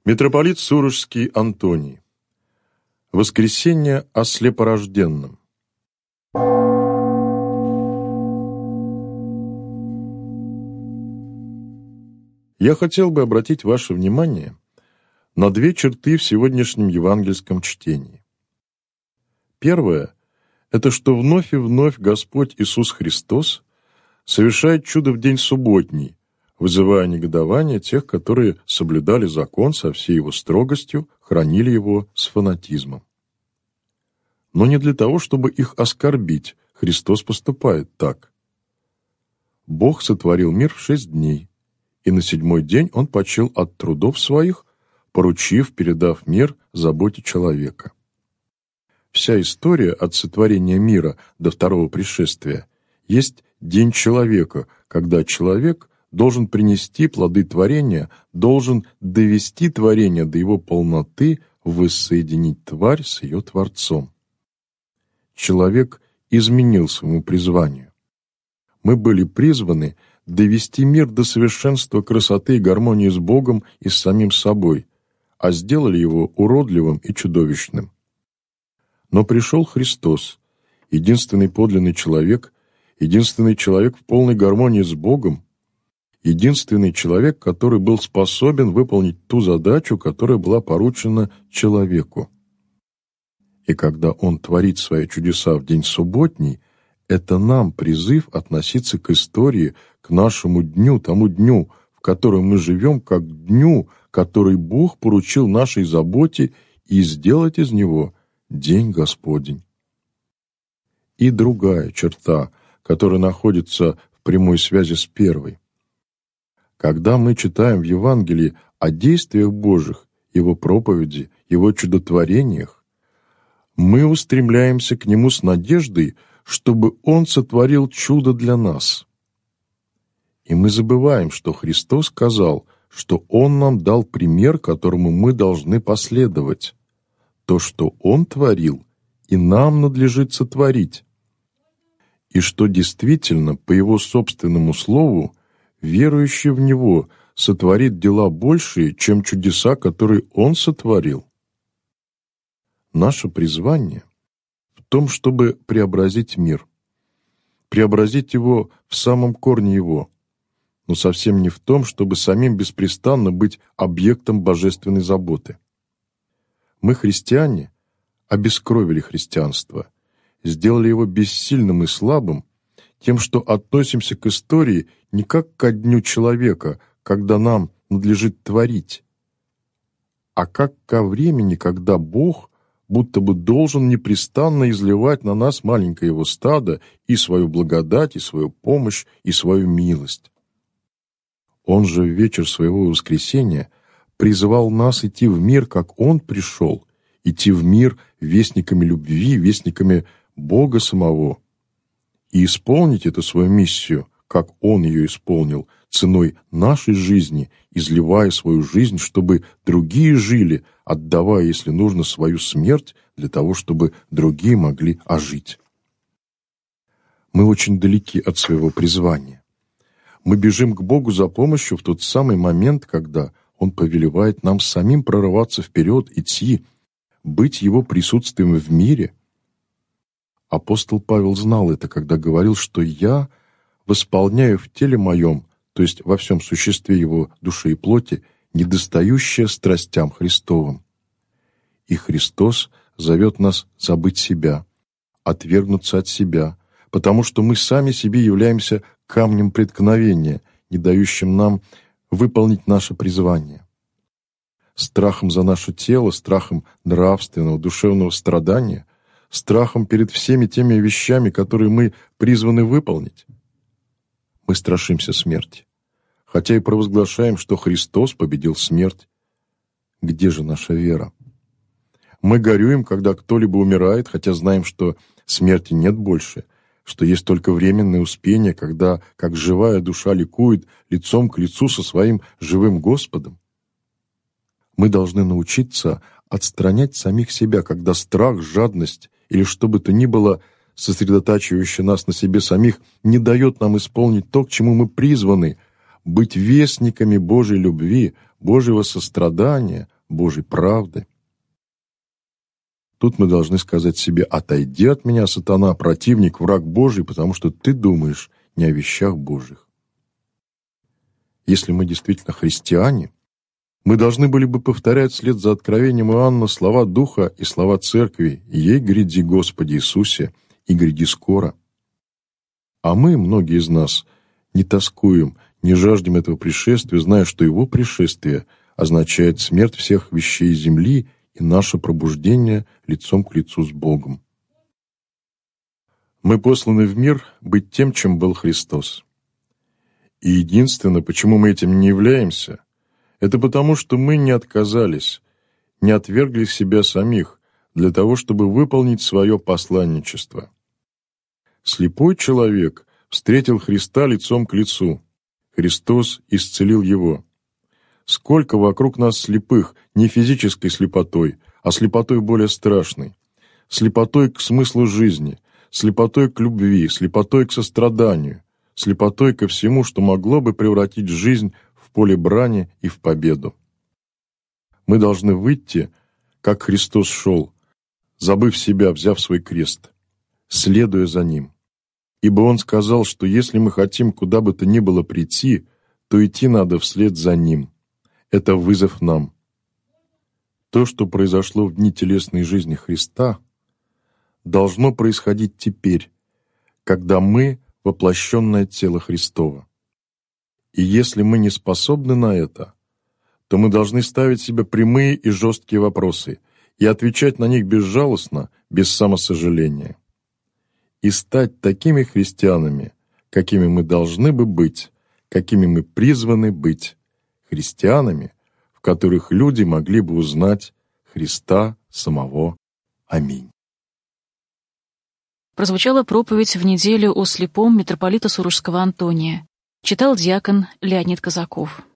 Митрополит Сурожский Антоний. Воскресение о слепорожденном. Я хотел бы обратить ваше внимание на две черты в сегодняшнем евангельском чтении. Первое – это что вновь и вновь Господь Иисус Христос совершает чудо в день субботний, вызывая негодование тех, которые соблюдали закон со всей его строгостью, хранили его с фанатизмом. Но не для того, чтобы их оскорбить, Христос поступает так. Бог сотворил мир в 6 дней, и на 7-й день Он почил от трудов своих, передав мир заботе человека. Вся история от сотворения мира до второго пришествия есть день человека, когда человек должен принести плоды творения, должен довести творение до его полноты, воссоединить тварь с ее Творцом. Человек изменил своему призванию. Мы были призваны довести мир до совершенства красоты и гармонии с Богом и с самим собой, а сделали его уродливым и чудовищным. Но пришел Христос, единственный подлинный человек в полной гармонии с Богом, единственный человек, который был способен выполнить ту задачу, которая была поручена человеку. И когда Он творит свои чудеса в день субботний, это нам призыв относиться к истории, к нашему дню, тому дню, в котором мы живем, как дню, который Бог поручил нашей заботе, и сделать из него день Господень. И другая черта, которая находится в прямой связи с первой. Когда мы читаем в Евангелии о действиях Божьих, Его проповеди, Его чудотворениях, мы устремляемся к Нему с надеждой, чтобы Он сотворил чудо для нас. И мы забываем, что Христос сказал, что Он нам дал пример, которому мы должны последовать. То, что Он творил, и нам надлежит сотворить. И что действительно, по Его собственному слову, верующий в Него сотворит дела большие, чем чудеса, которые Он сотворил. Наше призвание в том, чтобы преобразить мир, преобразить его в самом корне его, но совсем не в том, чтобы самим беспрестанно быть объектом божественной заботы. Мы, христиане, обескровили христианство, сделали его бессильным и слабым, тем, что относимся к истории не как ко дню человека, когда нам надлежит творить, а как ко времени, когда Бог будто бы должен непрестанно изливать на нас маленькое его стадо и свою благодать, и свою помощь, и свою милость. Он же в вечер своего воскресения призывал нас идти в мир, как Он пришел, идти в мир вестниками любви, вестниками Бога самого, и исполнить эту свою миссию, как Он ее исполнил, ценой нашей жизни, изливая свою жизнь, чтобы другие жили, отдавая, если нужно, свою смерть для того, чтобы другие могли ожить. Мы очень далеки от своего призвания. Мы бежим к Богу за помощью в тот самый момент, когда Он повелевает нам самим прорываться вперед, идти, быть Его присутствием в мире. Апостол Павел знал это, когда говорил, что «я восполняю в теле моем», то есть во всем существе его души и плоти, недостающее страстям Христовым. И Христос зовет нас забыть себя, отвергнуться от себя, потому что мы сами себе являемся камнем преткновения, не дающим нам выполнить наше призвание. Страхом за наше тело, страхом нравственного, душевного страдания, страхом перед всеми теми вещами, которые мы призваны выполнить. Мы страшимся смерти, хотя и провозглашаем, что Христос победил смерть. Где же наша вера? Мы горюем, когда кто-либо умирает, хотя знаем, что смерти нет больше, что есть только временное успение, когда, как живая душа ликует лицом к лицу со своим живым Господом. Мы должны научиться отстранять самих себя, когда страх, жадность или что бы то ни было, сосредотачивающее нас на себе самих, не дает нам исполнить то, к чему мы призваны, быть вестниками Божьей любви, Божьего сострадания, Божьей правды. Тут мы должны сказать себе: «Отойди от меня, сатана, противник, враг Божий, потому что ты думаешь не о вещах Божьих». Если мы действительно христиане, мы должны были бы повторять вслед за откровением Иоанна слова Духа и слова Церкви: «Ей гряди, Господи Иисусе, и гряди скоро». А мы, многие из нас, не тоскуем, не жаждем этого пришествия, зная, что его пришествие означает смерть всех вещей земли и наше пробуждение лицом к лицу с Богом. Мы посланы в мир быть тем, чем был Христос. И единственное, почему мы этим не являемся, это потому, что мы не отказались, не отвергли себя самих для того, чтобы выполнить свое посланничество. Слепой человек встретил Христа лицом к лицу. Христос исцелил его. Сколько вокруг нас слепых, не физической слепотой, а слепотой более страшной, слепотой к смыслу жизни, слепотой к любви, слепотой к состраданию, слепотой ко всему, что могло бы превратить жизнь в поле брани и в победу. Мы должны выйти, как Христос шел, забыв себя, взяв свой крест, следуя за Ним. Ибо Он сказал, что если мы хотим куда бы то ни было прийти, то идти надо вслед за Ним. Это вызов нам. То, что произошло в дни телесной жизни Христа, должно происходить теперь, когда мы — воплощенное тело Христово. И если мы не способны на это, то мы должны ставить себе прямые и жесткие вопросы и отвечать на них безжалостно, без самосожаления. И стать такими христианами, какими мы должны бы быть, какими мы призваны быть, христианами, в которых люди могли бы узнать Христа самого. Аминь. Прозвучала проповедь в неделю о слепом митрополита Сурожского Антония. Читал диакон Леонид Казаков.